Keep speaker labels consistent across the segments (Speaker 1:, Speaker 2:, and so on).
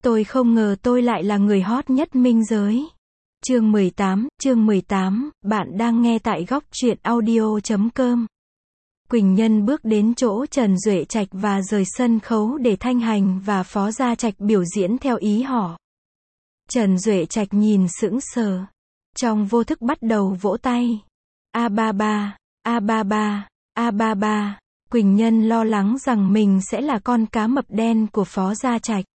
Speaker 1: Tôi không ngờ tôi lại là người hot nhất minh giới. Chương 18, bạn đang nghe tại góc truyện audio.com. Quỳnh Nhân bước đến chỗ Trần Duệ Trạch và rời sân khấu để Thanh Hành và Phó Gia Trạch biểu diễn theo ý họ. Trần Duệ Trạch nhìn sững sờ. Trong vô thức bắt đầu vỗ tay. A ba ba, a ba ba, a ba ba. Quỳnh Nhân lo lắng rằng mình sẽ là con cá mập đen của Phó Gia Trạch.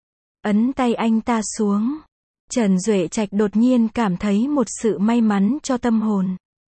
Speaker 1: Ấn tay anh ta xuống. Trần Duệ Trạch đột nhiên cảm thấy một sự may mắn cho tâm hồn.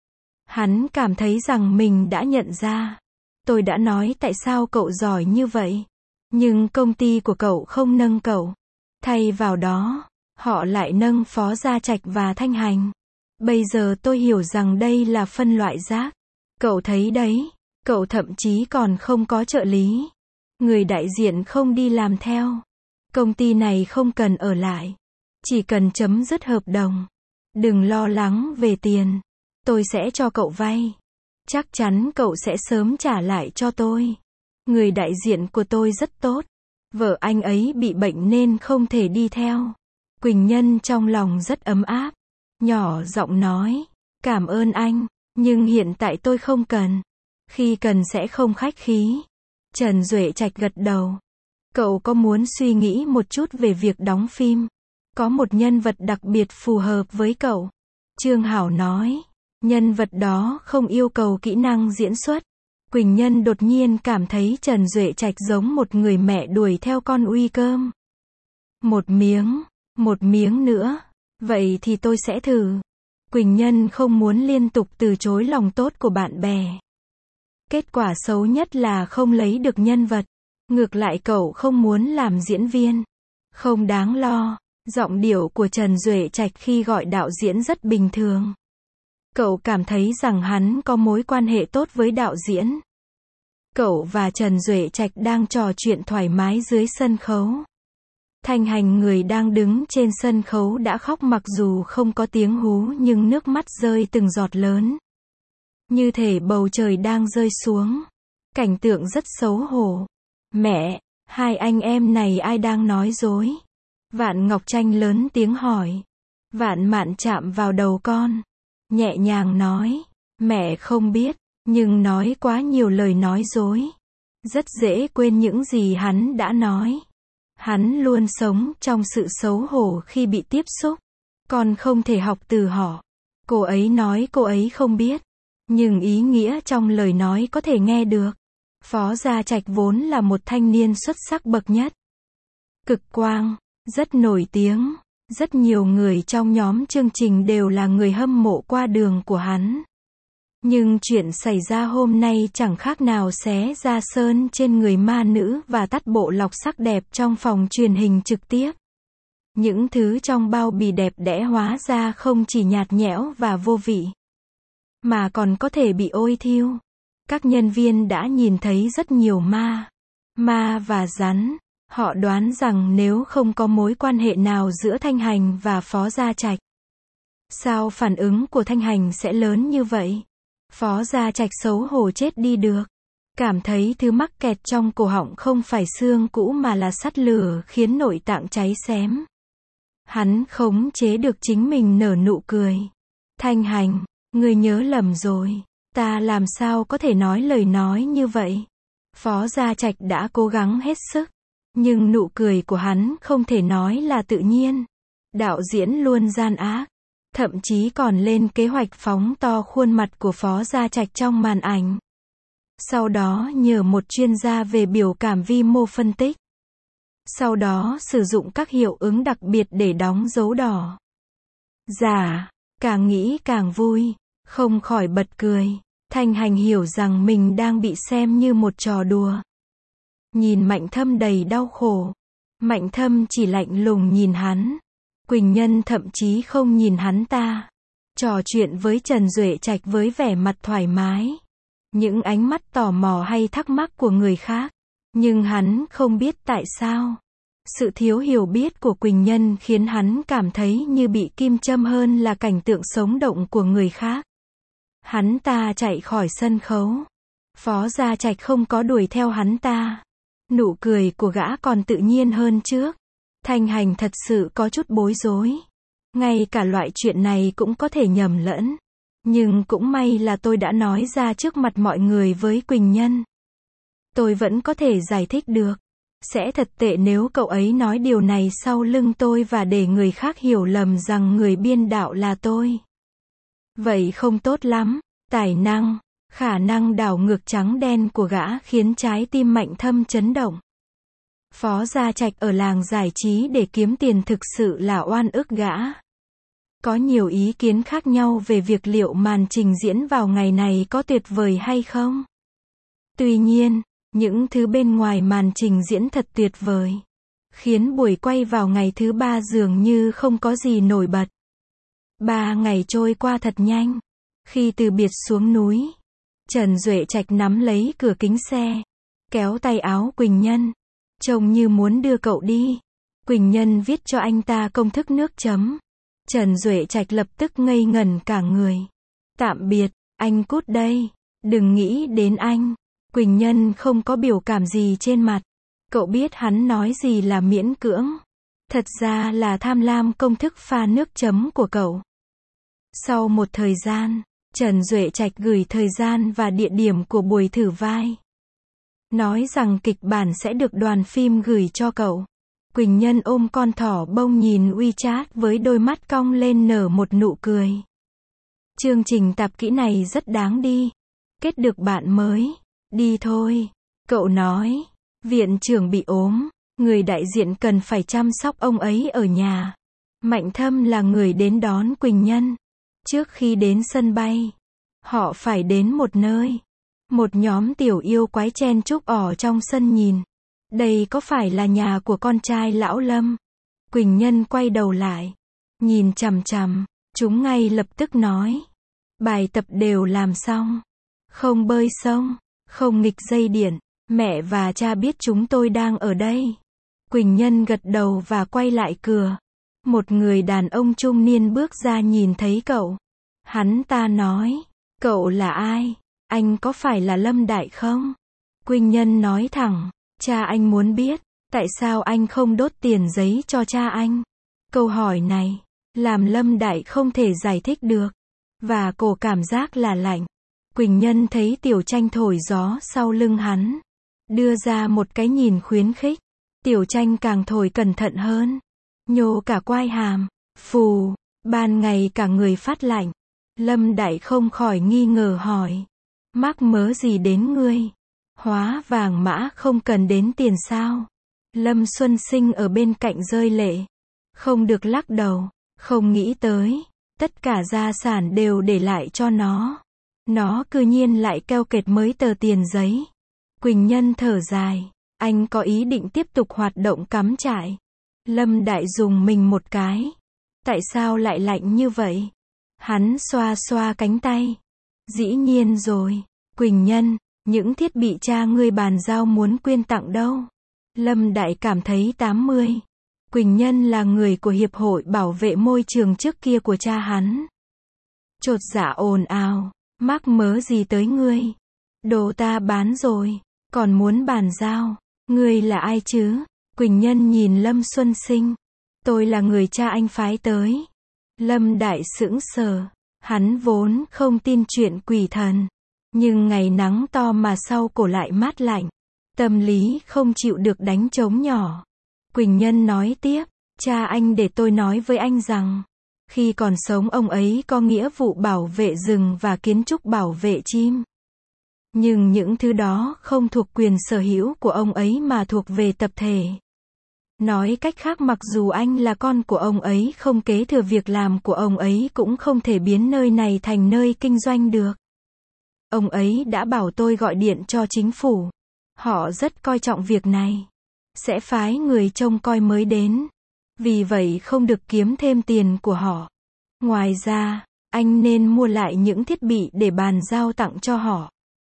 Speaker 1: Hắn cảm thấy rằng mình đã nhận ra. Tôi đã nói tại sao cậu giỏi như vậy. Nhưng công ty của cậu không nâng cậu. Thay vào đó, họ lại nâng Phó Gia Trạch và Thanh Hành. Bây giờ tôi hiểu rằng đây là phân loại rác. Cậu thấy đấy, cậu thậm chí còn không có trợ lý. Người đại diện không đi làm theo. Công ty này không cần ở lại. Chỉ cần chấm dứt hợp đồng. Đừng lo lắng về tiền. Tôi sẽ cho cậu vay. Chắc chắn cậu sẽ sớm trả lại cho tôi. Người đại diện của tôi rất tốt. Vợ anh ấy bị bệnh nên không thể đi theo. Quỳnh Nhân trong lòng rất ấm áp. Nhỏ giọng nói. Cảm ơn anh. Nhưng hiện tại tôi không cần. Khi cần sẽ không khách khí. Trần Duệ Trạch gật đầu. Cậu có muốn suy nghĩ một chút về việc đóng phim? Có một nhân vật đặc biệt phù hợp với cậu. Trương Hảo nói. Nhân vật đó không yêu cầu kỹ năng diễn xuất. Quỳnh Nhân đột nhiên cảm thấy Trần Duệ Trạch giống một người mẹ đuổi theo con uy cơm. Một miếng nữa. Vậy thì tôi sẽ thử. Quỳnh Nhân không muốn liên tục từ chối lòng tốt của bạn bè. Kết quả xấu nhất là không lấy được nhân vật. Ngược lại cậu không muốn làm diễn viên. Không đáng lo. Giọng điệu của Trần Duệ Trạch khi gọi đạo diễn rất bình thường. Cậu cảm thấy rằng hắn có mối quan hệ tốt với đạo diễn. Cậu và Trần Duệ Trạch đang trò chuyện thoải mái dưới sân khấu. Thanh Hành người đang đứng trên sân khấu đã khóc mặc dù không có tiếng hú nhưng nước mắt rơi từng giọt lớn. Như thể bầu trời đang rơi xuống. Cảnh tượng rất xấu hổ. Mẹ, hai anh em này ai đang nói dối? Vạn Ngọc Tranh lớn tiếng hỏi. Vạn Mạn chạm vào đầu con. Nhẹ nhàng nói. Mẹ không biết, nhưng nói quá nhiều lời nói dối. Rất dễ quên những gì hắn đã nói. Hắn luôn sống trong sự xấu hổ khi bị tiếp xúc. Con không thể học từ họ. Cô ấy nói cô ấy không biết. Nhưng ý nghĩa trong lời nói có thể nghe được. Phó Gia Trạch vốn là một thanh niên xuất sắc bậc nhất. Cực quang, rất nổi tiếng. Rất nhiều người trong nhóm chương trình đều là người hâm mộ qua đường của hắn. Nhưng chuyện xảy ra hôm nay chẳng khác nào xé da sơn trên người ma nữ và tắt bộ lọc sắc đẹp trong phòng truyền hình trực tiếp. Những thứ trong bao bì đẹp đẽ hóa ra không chỉ nhạt nhẽo và vô vị, mà còn có thể bị ôi thiêu. Các nhân viên đã nhìn thấy rất nhiều ma và rắn. Họ đoán rằng nếu không có mối quan hệ nào giữa Thanh Hành và Phó Gia Trạch, sao phản ứng của Thanh Hành sẽ lớn như vậy? Phó Gia Trạch xấu hổ chết đi được. Cảm thấy thứ mắc kẹt trong cổ họng không phải xương cũ mà là sắt lửa khiến nội tạng cháy xém. Hắn khống chế được chính mình nở nụ cười. Thanh Hành, ngươi nhớ lầm rồi. Ta làm sao có thể nói lời nói như vậy? Phó Gia Trạch đã cố gắng hết sức. Nhưng nụ cười của hắn không thể nói là tự nhiên. Đạo diễn luôn gian ác. Thậm chí còn lên kế hoạch phóng to khuôn mặt của Phó Gia Trạch trong màn ảnh. Sau đó nhờ một chuyên gia về biểu cảm vi mô phân tích. Sau đó sử dụng các hiệu ứng đặc biệt để đóng dấu đỏ. Dạ, càng nghĩ càng vui. Không khỏi bật cười. Thanh Hành hiểu rằng mình đang bị xem như một trò đùa. Nhìn Mạnh Thâm đầy đau khổ. Mạnh Thâm chỉ lạnh lùng nhìn hắn. Quỳnh Nhân thậm chí không nhìn hắn ta. Trò chuyện với Trần Duệ Trạch với vẻ mặt thoải mái. Những ánh mắt tò mò hay thắc mắc của người khác. Nhưng hắn không biết tại sao. Sự thiếu hiểu biết của Quỳnh Nhân khiến hắn cảm thấy như bị kim châm hơn là cảnh tượng sống động của người khác. Hắn ta chạy khỏi sân khấu. Phó Gia Trạch không có đuổi theo hắn ta. Nụ cười của gã còn tự nhiên hơn trước. Thanh Hành thật sự có chút bối rối. Ngay cả loại chuyện này cũng có thể nhầm lẫn. Nhưng cũng may là tôi đã nói ra trước mặt mọi người với Quỳnh Nhân. Tôi vẫn có thể giải thích được. Sẽ thật tệ nếu cậu ấy nói điều này sau lưng tôi và để người khác hiểu lầm rằng người biên đạo là tôi. Vậy không tốt lắm. Tài năng, khả năng đảo ngược trắng đen của gã khiến trái tim Mạnh Thâm chấn động. Phó Gia Trạch ở làng giải trí để kiếm tiền thực sự là oan ức gã. Có nhiều ý kiến khác nhau về việc liệu màn trình diễn vào ngày này có tuyệt vời hay không. Tuy nhiên, những thứ bên ngoài màn trình diễn thật tuyệt vời, khiến buổi quay vào ngày thứ 3 dường như không có gì nổi bật. 3 ngày trôi qua thật nhanh. Khi từ biệt xuống núi, Trần Duệ Trạch nắm lấy cửa kính xe, kéo tay áo Quỳnh Nhân, trông như muốn đưa cậu đi. Quỳnh Nhân viết cho anh ta công thức nước chấm. Trần Duệ Trạch lập tức ngây ngẩn cả người. Tạm biệt, anh cút đây, đừng nghĩ đến anh. Quỳnh Nhân không có biểu cảm gì trên mặt. Cậu biết hắn nói gì là miễn cưỡng. Thật ra là tham lam công thức pha nước chấm của cậu. Sau một thời gian, Trần Duệ Trạch gửi thời gian và địa điểm của buổi thử vai. Nói rằng kịch bản sẽ được đoàn phim gửi cho cậu. Quỳnh Nhân ôm con thỏ bông nhìn WeChat với đôi mắt cong lên nở một nụ cười. Chương trình tạp kỹ này rất đáng đi. Kết được bạn mới. Đi thôi. Cậu nói. Viện trưởng bị ốm. Người đại diện cần phải chăm sóc ông ấy ở nhà. Mạnh Thâm là người đến đón Quỳnh Nhân. Trước khi đến sân bay, họ phải đến một nơi. Một nhóm tiểu yêu quái chen chúc ở trong sân nhìn. Đây có phải là nhà của con trai lão Lâm? Quỳnh Nhân quay đầu lại, nhìn chằm chằm, chúng ngay lập tức nói. Bài tập đều làm xong. Không bơi sông, không nghịch dây điện. Mẹ và cha biết chúng tôi đang ở đây. Quỳnh Nhân gật đầu và quay lại cửa. Một người đàn ông trung niên bước ra nhìn thấy cậu. Hắn ta nói, cậu là ai? Anh có phải là Lâm Đại không? Quỳnh Nhân nói thẳng, cha anh muốn biết, tại sao anh không đốt tiền giấy cho cha anh? Câu hỏi này, làm Lâm Đại không thể giải thích được. Và cổ cảm giác là lạnh. Quỳnh Nhân thấy Tiểu Tranh thổi gió sau lưng hắn. Đưa ra một cái nhìn khuyến khích. Tiểu Tranh càng thổi cẩn thận hơn. Nhô cả quai hàm. Phù, ban ngày cả người phát lạnh. Lâm Đại không khỏi nghi ngờ hỏi. Mắc mớ gì đến ngươi? Hóa vàng mã không cần đến tiền sao? Lâm Xuân Sinh ở bên cạnh rơi lệ. Không được lắc đầu. Không nghĩ tới. Tất cả gia sản đều để lại cho nó. Nó cư nhiên lại keo kiệt mấy tờ tiền giấy. Quỳnh Nhân thở dài. Anh có ý định tiếp tục hoạt động cắm trại. Lâm Đại dùng mình một cái. Tại sao lại lạnh như vậy? Hắn xoa xoa cánh tay. Dĩ nhiên rồi. Quỳnh Nhân, những thiết bị cha ngươi bàn giao muốn quyên tặng đâu? Lâm Đại cảm thấy 80. Quỳnh Nhân là người của Hiệp hội Bảo vệ Môi trường trước kia của cha hắn. Chột dạ ồn ào. Mắc mớ gì tới ngươi? Đồ ta bán rồi. Còn muốn bàn giao. Ngươi là ai chứ? Quỳnh Nhân nhìn Lâm Xuân Sinh. Tôi là người cha anh phái tới. Lâm Đại sững sờ. Hắn vốn không tin chuyện quỷ thần. Nhưng ngày nắng to mà sau cổ lại mát lạnh. Tâm lý không chịu được đánh trống nhỏ. Quỳnh Nhân nói tiếp. Cha anh để tôi nói với anh rằng. Khi còn sống ông ấy có nghĩa vụ bảo vệ rừng và kiến trúc bảo vệ chim. Nhưng những thứ đó không thuộc quyền sở hữu của ông ấy mà thuộc về tập thể. Nói cách khác mặc dù anh là con của ông ấy không kế thừa việc làm của ông ấy cũng không thể biến nơi này thành nơi kinh doanh được. Ông ấy đã bảo tôi gọi điện cho chính phủ. Họ rất coi trọng việc này. Sẽ phái người trông coi mới đến. Vì vậy không được kiếm thêm tiền của họ. Ngoài ra, anh nên mua lại những thiết bị để bàn giao tặng cho họ.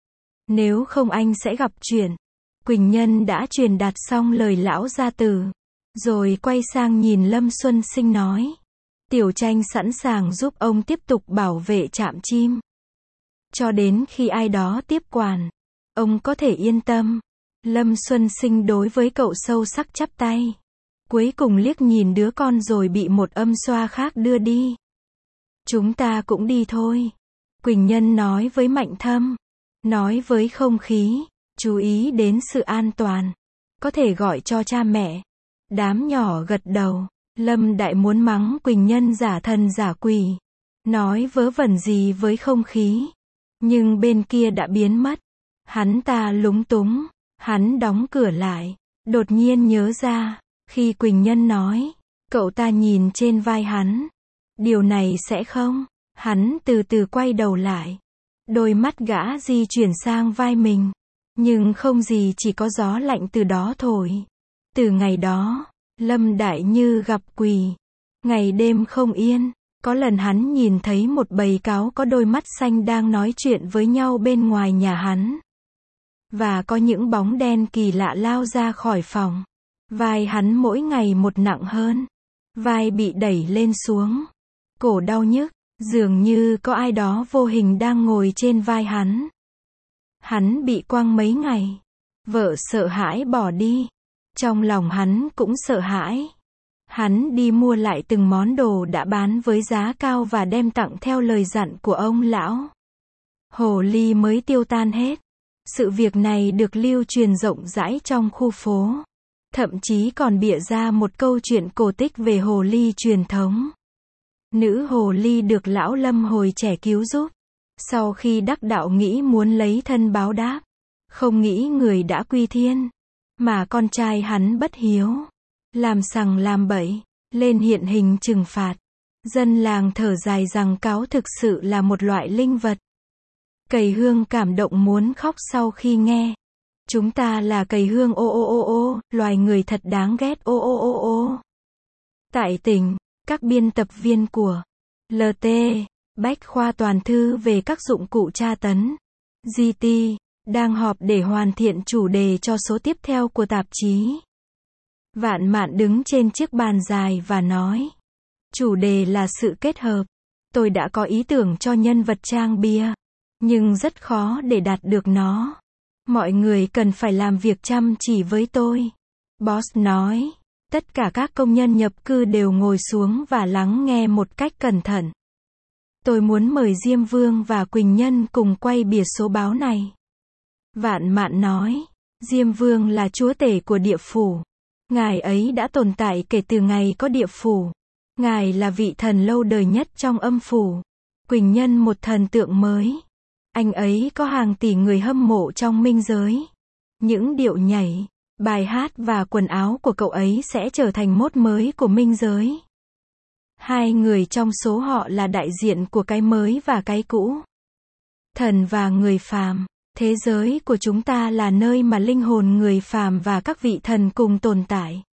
Speaker 1: Nếu không anh sẽ gặp chuyện. Quỳnh Nhân đã truyền đạt xong lời lão gia tử. Rồi quay sang nhìn Lâm Xuân Sinh nói. Tiểu Tranh sẵn sàng giúp ông tiếp tục bảo vệ trạm chim. Cho đến khi ai đó tiếp quản. Ông có thể yên tâm. Lâm Xuân Sinh đối với cậu sâu sắc chắp tay. Cuối cùng liếc nhìn đứa con rồi bị một âm xoa khác đưa đi. Chúng ta cũng đi thôi. Quỳnh Nhân nói với Mạnh Thâm. Nói với không khí. Chú ý đến sự an toàn. Có thể gọi cho cha mẹ. Đám nhỏ gật đầu. Lâm Đại muốn mắng Quỳnh Nhân giả thần giả quỷ. Nói vớ vẩn gì với không khí. Nhưng bên kia đã biến mất. Hắn ta lúng túng. Hắn đóng cửa lại. Đột nhiên nhớ ra. Khi Quỳnh Nhân nói. Cậu ta nhìn trên vai hắn. Điều này sẽ không. Hắn từ từ quay đầu lại. Đôi mắt gã di chuyển sang vai mình. Nhưng không gì, chỉ có gió lạnh từ đó thổi. Từ ngày đó, Lâm Đại như gặp quỷ. Ngày đêm không yên. Có lần hắn nhìn thấy một bầy cáo có đôi mắt xanh đang nói chuyện với nhau bên ngoài nhà hắn. Và có những bóng đen kỳ lạ lao ra khỏi phòng. Vai hắn mỗi ngày một nặng hơn. Vai bị đẩy lên xuống. Cổ đau nhức. Dường như có ai đó vô hình đang ngồi trên vai hắn. Hắn bị quăng mấy ngày. Vợ sợ hãi bỏ đi. Trong lòng hắn cũng sợ hãi. Hắn đi mua lại từng món đồ đã bán với giá cao và đem tặng theo lời dặn của ông lão. Hồ ly mới tiêu tan hết. Sự việc này được lưu truyền rộng rãi trong khu phố. Thậm chí còn bịa ra một câu chuyện cổ tích về hồ ly truyền thống. Nữ hồ ly được lão Lâm hồi trẻ cứu giúp. Sau khi đắc đạo nghĩ muốn lấy thân báo đáp. Không nghĩ người đã quy thiên. Mà con trai hắn bất hiếu. Làm sằng làm bậy. Lên hiện hình trừng phạt. Dân làng thở dài rằng cáo thực sự là một loại linh vật. Cầy Hương cảm động muốn khóc sau khi nghe. Chúng ta là cầy hương ô ô ô ô, loài người thật đáng ghét ô ô ô ô. Tại tỉnh, các biên tập viên của LT, Bách khoa toàn thư về các dụng cụ tra tấn, GT, đang họp để hoàn thiện chủ đề cho số tiếp theo của tạp chí. Vạn Mạn đứng trên chiếc bàn dài và nói. Chủ đề là sự kết hợp. Tôi đã có ý tưởng cho nhân vật trang bìa. Nhưng rất khó để đạt được nó. Mọi người cần phải làm việc chăm chỉ với tôi. Boss nói. Tất cả các công nhân nhập cư đều ngồi xuống và lắng nghe một cách cẩn thận. Tôi muốn mời Diêm Vương và Quỳnh Nhân cùng quay bìa số báo này. Vạn Mạn nói. Diêm Vương là chúa tể của địa phủ. Ngài ấy đã tồn tại kể từ ngày có địa phủ. Ngài là vị thần lâu đời nhất trong âm phủ. Quỳnh Nhân một thần tượng mới. Anh ấy có hàng tỷ người hâm mộ trong minh giới. Những điệu nhảy, bài hát và quần áo của cậu ấy sẽ trở thành mốt mới của minh giới. Hai người trong số họ là đại diện của cái mới và cái cũ. Thần và người phàm. Thế giới của chúng ta là nơi mà linh hồn người phàm và các vị thần cùng tồn tại.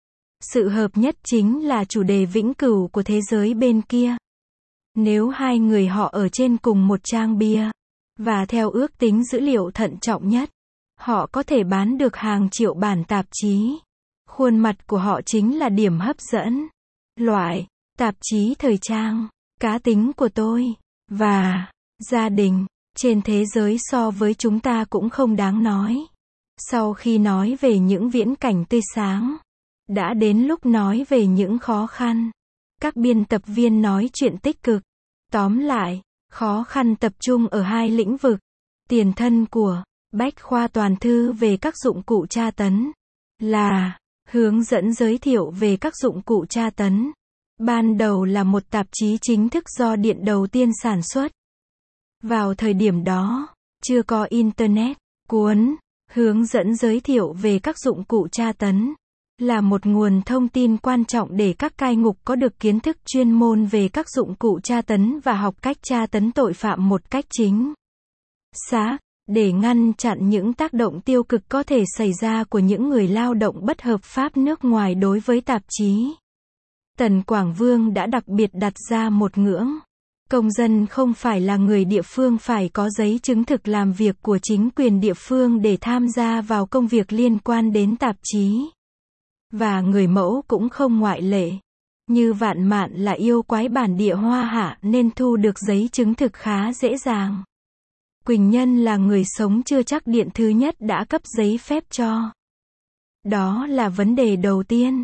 Speaker 1: Sự hợp nhất chính là chủ đề vĩnh cửu của thế giới bên kia. Nếu hai người họ ở trên cùng một trang bìa, và theo ước tính dữ liệu thận trọng nhất, họ có thể bán được hàng triệu bản tạp chí. Khuôn mặt của họ chính là điểm hấp dẫn. Loại, tạp chí thời trang, cá tính của tôi, và gia đình, trên thế giới so với chúng ta cũng không đáng nói. Sau khi nói về những viễn cảnh tươi sáng, đã đến lúc nói về những khó khăn. Các biên tập viên nói chuyện tích cực. Tóm lại, khó khăn tập trung ở hai lĩnh vực. Tiền thân của Bách khoa toàn thư về các dụng cụ tra tấn là hướng dẫn giới thiệu về các dụng cụ tra tấn. Ban đầu là một tạp chí chính thức do Điện đầu tiên sản xuất. Vào thời điểm đó, chưa có Internet. Cuốn hướng dẫn giới thiệu về các dụng cụ tra tấn là một nguồn thông tin quan trọng để các cai ngục có được kiến thức chuyên môn về các dụng cụ tra tấn và học cách tra tấn tội phạm một cách chính xác, để ngăn chặn những tác động tiêu cực có thể xảy ra của những người lao động bất hợp pháp nước ngoài đối với tạp chí. Tần Quảng Vương đã đặc biệt đặt ra một ngưỡng. Công dân không phải là người địa phương phải có giấy chứng thực làm việc của chính quyền địa phương để tham gia vào công việc liên quan đến tạp chí. Và người mẫu cũng không ngoại lệ. Như Vạn Mạn là yêu quái bản địa Hoa Hạ nên thu được giấy chứng thực khá dễ dàng. Quỳnh Nhân là người sống chưa chắc Điện thứ nhất đã cấp giấy phép cho. Đó là vấn đề đầu tiên.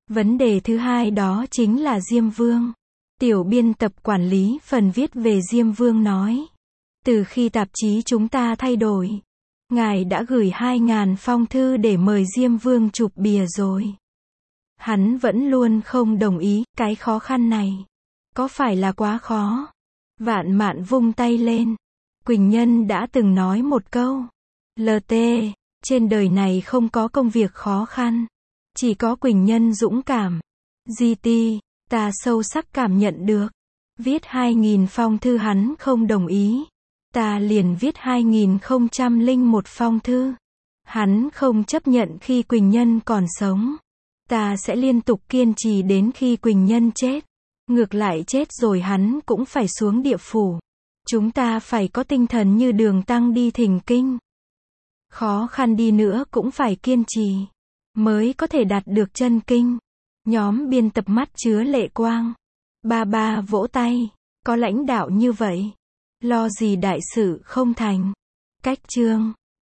Speaker 1: Vấn đề thứ hai đó chính là Diêm Vương. Tiểu biên tập quản lý phần viết về Diêm Vương nói. Từ khi tạp chí chúng ta thay đổi, ngài đã gửi 2.000 phong thư để mời Diêm Vương chụp bìa rồi. Hắn vẫn luôn không đồng ý, cái khó khăn này. Có phải là quá khó? Vạn Mạn vung tay lên. Quỳnh Nhân đã từng nói một câu. LT, trên đời này không có công việc khó khăn. Chỉ có Quỳnh Nhân dũng cảm. GT, ta sâu sắc cảm nhận được. Viết 2.000 phong thư hắn không đồng ý. Ta liền viết 2001 phong thư. Hắn không chấp nhận khi Quỳnh Nhân còn sống. Ta sẽ liên tục kiên trì đến khi Quỳnh Nhân chết. Ngược lại chết rồi hắn cũng phải xuống địa phủ. Chúng ta phải có tinh thần như Đường Tăng đi thỉnh kinh. Khó khăn đi nữa cũng phải kiên trì. Mới có thể đạt được chân kinh. Nhóm biên tập mắt chứa lệ quang. Ba vỗ tay. Có lãnh đạo như vậy. Lo gì đại sự không thành. Cách chương.